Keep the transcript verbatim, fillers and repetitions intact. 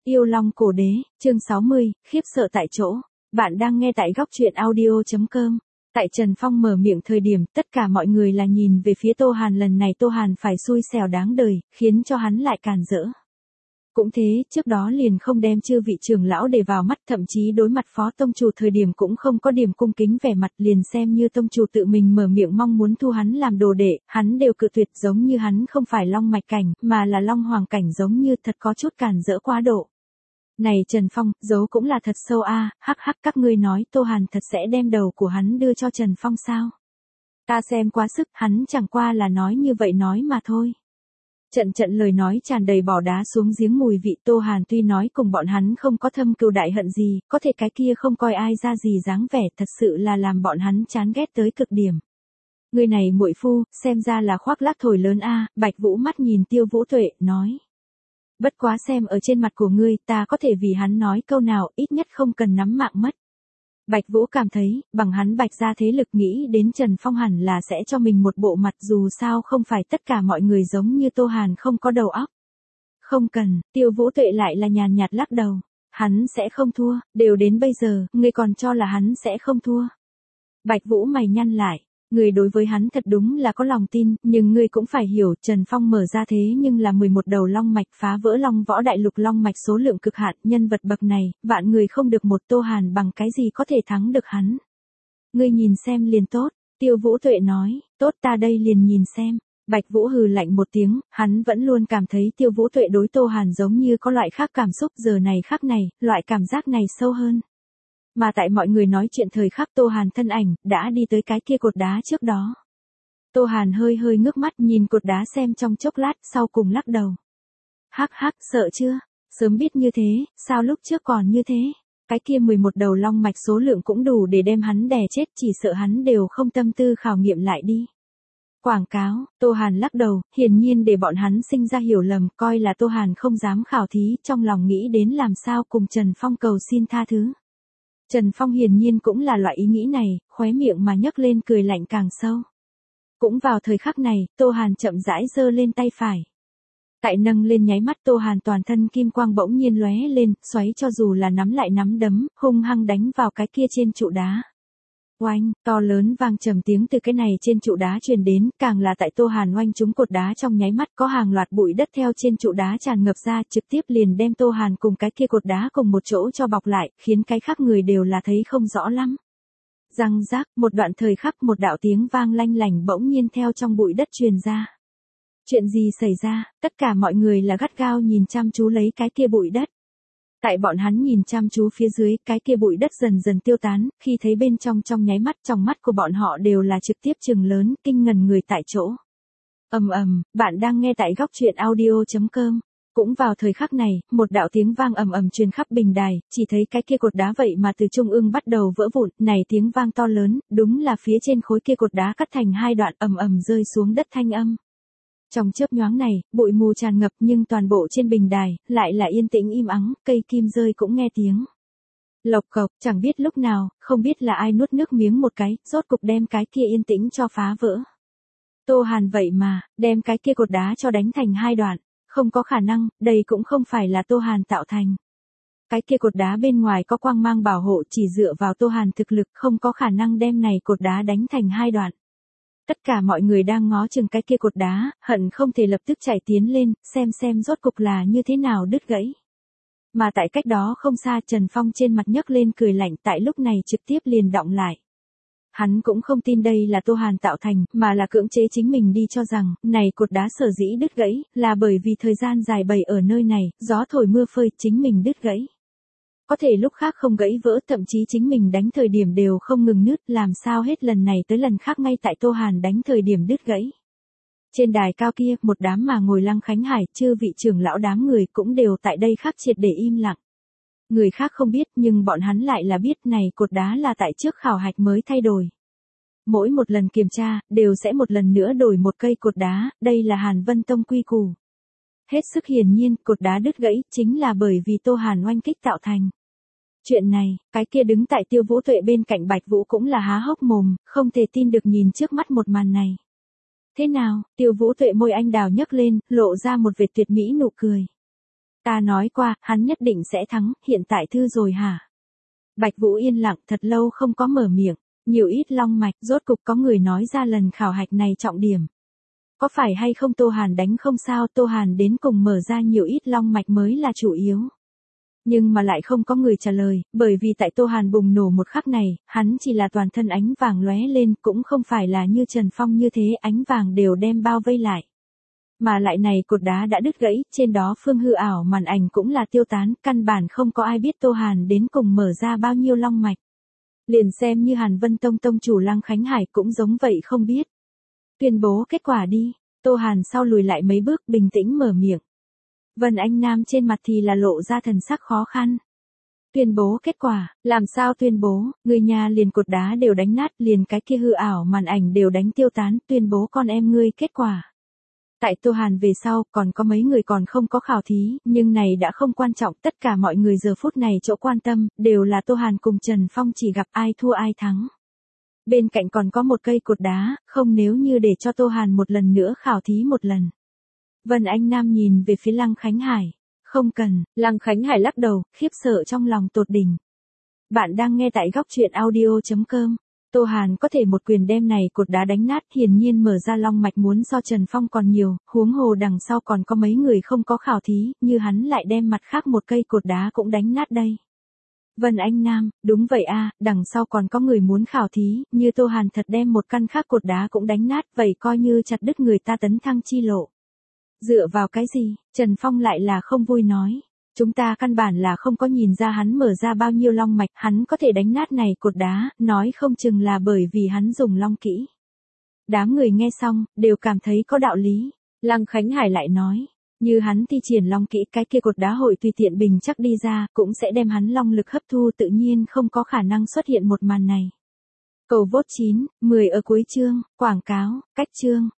Yêu Long Cổ Đế, chương sáu mươi, khiếp sợ tại chỗ. Bạn đang nghe tại góc truyện audio chấm com. Tại Trần Phong mở miệng thời điểm, tất cả mọi người là nhìn về phía Tô Hàn, lần này Tô Hàn phải xui xẻo đáng đời, khiến cho hắn lại càn rỡ. Cũng thế, trước đó liền không đem chư vị trưởng lão để vào mắt, thậm chí đối mặt phó tông chủ thời điểm cũng không có điểm cung kính vẻ mặt, liền xem như tông chủ tự mình mở miệng mong muốn thu hắn làm đồ đệ, hắn đều cự tuyệt, giống như hắn không phải long mạch cảnh, mà là long hoàng cảnh, giống như thật có chút càn rỡ quá độ. Này Trần Phong, giấu cũng là thật sâu a, à, hắc hắc, các ngươi nói Tô Hàn thật sẽ đem đầu của hắn đưa cho Trần Phong sao? Ta xem quá sức, hắn chẳng qua là nói như vậy nói mà thôi. Trận trận lời nói tràn đầy bỏ đá xuống giếng mùi vị. Tô Hàn tuy nói cùng bọn hắn không có thâm cừu đại hận gì, có thể cái kia không coi ai ra gì dáng vẻ, thật sự là làm bọn hắn chán ghét tới cực điểm. Người này muội phu, xem ra là khoác lác thổi lớn a. Bạch Vũ mắt nhìn Tiêu Vũ Tuệ, nói. Bất quá xem ở trên mặt của ngươi, ta có thể vì hắn nói câu nào, ít nhất không cần nắm mạng mất. Bạch Vũ cảm thấy, bằng hắn Bạch gia thế lực, nghĩ đến Trần Phong hẳn là sẽ cho mình một bộ mặt, dù sao không phải tất cả mọi người giống như Tô Hàn không có đầu óc. Không cần, Tiêu Vũ Tuệ lại là nhàn nhạt lắc đầu. Hắn sẽ không thua, đều đến bây giờ, ngươi còn cho là hắn sẽ không thua. Bạch Vũ mày nhăn lại. Người đối với hắn thật đúng là có lòng tin, nhưng ngươi cũng phải hiểu, Trần Phong mở ra thế nhưng là mười một đầu long mạch, phá vỡ long võ đại lục long mạch số lượng cực hạn, nhân vật bậc này, vạn người không được một. Tô Hàn bằng cái gì có thể thắng được hắn. Ngươi nhìn xem liền tốt, Tiêu Vũ Tuệ nói, tốt, ta đây liền nhìn xem. Bạch Vũ hừ lạnh một tiếng, hắn vẫn luôn cảm thấy Tiêu Vũ Tuệ đối Tô Hàn giống như có loại khác cảm xúc, giờ này khắc này, loại cảm giác này sâu hơn. Mà tại mọi người nói chuyện thời khắc, Tô Hàn thân ảnh đã đi tới cái kia cột đá trước đó. Tô Hàn hơi hơi ngước mắt nhìn cột đá xem trong chốc lát, sau cùng lắc đầu. Hắc hắc, sợ chưa? Sớm biết như thế, sao lúc trước còn như thế? Cái kia mười một đầu long mạch số lượng cũng đủ để đem hắn đè chết, chỉ sợ hắn đều không tâm tư khảo nghiệm lại đi. Quảng cáo, Tô Hàn lắc đầu, hiển nhiên để bọn hắn sinh ra hiểu lầm, coi là Tô Hàn không dám khảo thí, trong lòng nghĩ đến làm sao cùng Trần Phong cầu xin tha thứ. Trần Phong hiển nhiên cũng là loại ý nghĩ này, khóe miệng mà nhấc lên cười lạnh càng sâu. Cũng vào thời khắc này, Tô Hàn chậm rãi giơ lên tay phải. Tại nâng lên nháy mắt, Tô Hàn toàn thân kim quang bỗng nhiên lóe lên, xoáy cho dù là nắm lại nắm đấm, hung hăng đánh vào cái kia trên trụ đá. Oanh, to lớn vang trầm tiếng từ cái này trên trụ đá truyền đến, càng là tại Tô Hàn oanh trúng cột đá trong nháy mắt, có hàng loạt bụi đất theo trên trụ đá tràn ngập ra, trực tiếp liền đem Tô Hàn cùng cái kia cột đá cùng một chỗ cho bọc lại, khiến cái khác người đều là thấy không rõ lắm. Răng rác, một đoạn thời khắc, một đạo tiếng vang lanh lảnh bỗng nhiên theo trong bụi đất truyền ra. Chuyện gì xảy ra? Tất cả mọi người là gắt gao nhìn chăm chú lấy cái kia bụi đất. Tại bọn hắn nhìn chăm chú phía dưới, cái kia bụi đất dần dần tiêu tán, khi thấy bên trong trong nháy mắt, trong mắt của bọn họ đều là trực tiếp trừng lớn, kinh ngần người tại chỗ. Ầm ầm, bạn đang nghe tại góc truyện audio chấm com. Cũng vào thời khắc này, một đạo tiếng vang ầm ầm truyền khắp bình đài, chỉ thấy cái kia cột đá vậy mà từ trung ương bắt đầu vỡ vụn, này tiếng vang to lớn, đúng là phía trên khối kia cột đá cắt thành hai đoạn, ầm ầm rơi xuống đất thanh âm. Trong chớp nhoáng này, bụi mù tràn ngập nhưng toàn bộ trên bình đài, lại là yên tĩnh im ắng, cây kim rơi cũng nghe tiếng. Lộc cộc, chẳng biết lúc nào, không biết là ai nuốt nước miếng một cái, rốt cục đem cái kia yên tĩnh cho phá vỡ. Tô Hàn vậy mà, đem cái kia cột đá cho đánh thành hai đoạn, không có khả năng, đây cũng không phải là Tô Hàn tạo thành. Cái kia cột đá bên ngoài có quang mang bảo hộ, chỉ dựa vào Tô Hàn thực lực không có khả năng đem này cột đá đánh thành hai đoạn. Tất cả mọi người đang ngó chừng cái kia cột đá, hận không thể lập tức chạy tiến lên, xem xem rốt cục là như thế nào đứt gãy. Mà tại cách đó không xa, Trần Phong trên mặt nhấc lên cười lạnh, tại lúc này trực tiếp liền đọng lại. Hắn cũng không tin đây là Tô Hàn tạo thành, mà là cưỡng chế chính mình đi cho rằng, này cột đá sở dĩ đứt gãy, là bởi vì thời gian dài bày ở nơi này, gió thổi mưa phơi, chính mình đứt gãy. Có thể lúc khác không gãy vỡ, thậm chí chính mình đánh thời điểm đều không ngừng nứt, làm sao hết lần này tới lần khác ngay tại Tô Hàn đánh thời điểm đứt gãy. Trên đài cao kia, một đám mà ngồi Lăng Khánh Hải, chư vị trưởng lão đám người cũng đều tại đây khác triệt để im lặng. Người khác không biết, nhưng bọn hắn lại là biết, này cột đá là tại trước khảo hạch mới thay đổi. Mỗi một lần kiểm tra, đều sẽ một lần nữa đổi một cây cột đá, đây là Hàn Vân Tông quy củ. Hết sức hiển nhiên, cột đá đứt gãy, chính là bởi vì Tô Hàn oanh kích tạo thành. Chuyện này, cái kia đứng tại Tiêu Vũ Tuệ bên cạnh Bạch Vũ cũng là há hốc mồm, không thể tin được nhìn trước mắt một màn này. Thế nào? Tiêu Vũ Tuệ môi anh đào nhấc lên, lộ ra một vệt tuyệt mỹ nụ cười. Ta nói qua, hắn nhất định sẽ thắng, hiện tại thư rồi hả? Bạch Vũ yên lặng thật lâu không có mở miệng, nhiều ít long mạch, rốt cục có người nói ra lần khảo hạch này trọng điểm. Có phải hay không Tô Hàn đánh không sao, Tô Hàn đến cùng mở ra nhiều ít long mạch mới là chủ yếu. Nhưng mà lại không có người trả lời, bởi vì tại Tô Hàn bùng nổ một khắc này, hắn chỉ là toàn thân ánh vàng lóe lên, cũng không phải là như Trần Phong như thế ánh vàng đều đem bao vây lại. Mà lại này cột đá đã đứt gãy, trên đó phương hư ảo màn ảnh cũng là tiêu tán, căn bản không có ai biết Tô Hàn đến cùng mở ra bao nhiêu long mạch. Liền xem như Hàn Vân Tông tông chủ Lăng Khánh Hải cũng giống vậy không biết. Tuyên bố kết quả đi, Tô Hàn sau lùi lại mấy bước bình tĩnh mở miệng. Vân Anh Nam trên mặt thì là lộ ra thần sắc khó khăn. Tuyên bố kết quả, làm sao tuyên bố, người nhà liền cột đá đều đánh nát, liền cái kia hư ảo màn ảnh đều đánh tiêu tán, tuyên bố con em ngươi kết quả. Tại Tô Hàn về sau, còn có mấy người còn không có khảo thí, nhưng này đã không quan trọng, tất cả mọi người giờ phút này chỗ quan tâm, đều là Tô Hàn cùng Trần Phong chỉ gặp ai thua ai thắng. Bên cạnh còn có một cây cột đá, không nếu như để cho Tô Hàn một lần nữa khảo thí một lần. Vân Anh Nam nhìn về phía Lăng Khánh Hải. Không cần, Lăng Khánh Hải lắc đầu, khiếp sợ trong lòng tột đỉnh. Bạn đang nghe tại góc truyện audio chấm com. Tô Hàn có thể một quyền đem này cột đá đánh nát, hiển nhiên mở ra long mạch muốn so Trần Phong còn nhiều, huống hồ đằng sau còn có mấy người không có khảo thí, như hắn lại đem mặt khác một cây cột đá cũng đánh nát đây. Vân Anh Nam, đúng vậy a, đằng sau còn có người muốn khảo thí, như Tô Hàn thật đem một căn khác cột đá cũng đánh nát, vậy coi như chặt đứt người ta tấn thăng chi lộ. Dựa vào cái gì, Trần Phong lại là không vui nói. Chúng ta căn bản là không có nhìn ra hắn mở ra bao nhiêu long mạch, hắn có thể đánh nát này cột đá, nói không chừng là bởi vì hắn dùng long kỹ. Đám người nghe xong, đều cảm thấy có đạo lý. Lăng Khánh Hải lại nói, như hắn thi triển long kỹ, cái kia cột đá hội tùy tiện bình chắc đi ra, cũng sẽ đem hắn long lực hấp thu, tự nhiên không có khả năng xuất hiện một màn này. Cầu vote chín, mười ở cuối chương, quảng cáo, cách chương.